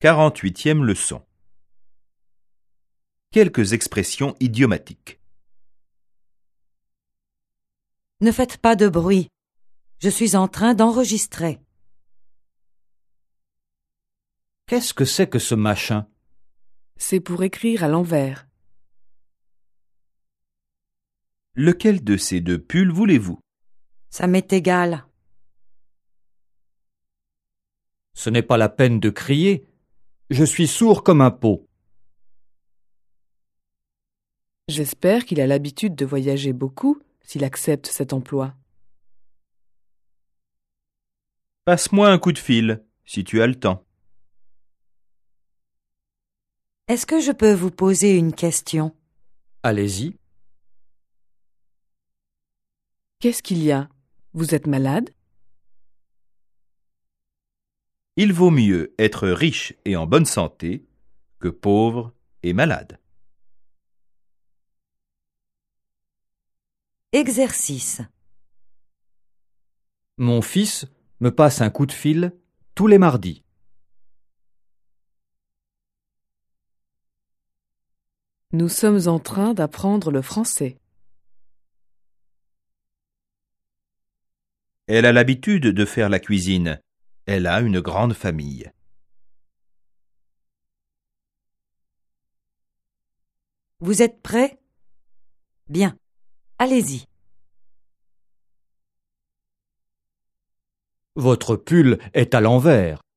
48e leçon. Quelques expressions idiomatiques. Ne faites pas de bruit. Je suis en train d'enregistrer. Qu'est-ce que c'est que ce machin? C'est pour écrire à l'envers. Lequel de ces deux pulls voulez-vous? Ça m'est égal. Ce n'est pas la peine de crier. Je suis sourd comme un pot. J'espère qu'il a l'habitude de voyager beaucoup s'il accepte cet emploi. Passe-moi un coup de fil, si tu as le temps. Est-ce que je peux vous poser une question? Allez-y. Qu'est-ce qu'il y a? Vous êtes malade? Il vaut mieux être riche et en bonne santé que pauvre et malade. Exercice. Mon fils me passe un coup de fil tous les mardis. Nous sommes en train d'apprendre le français. Elle a l'habitude de faire la cuisine. Elle a une grande famille. Vous êtes prêts? Bien. Allez-y. Votre pull est à l'envers.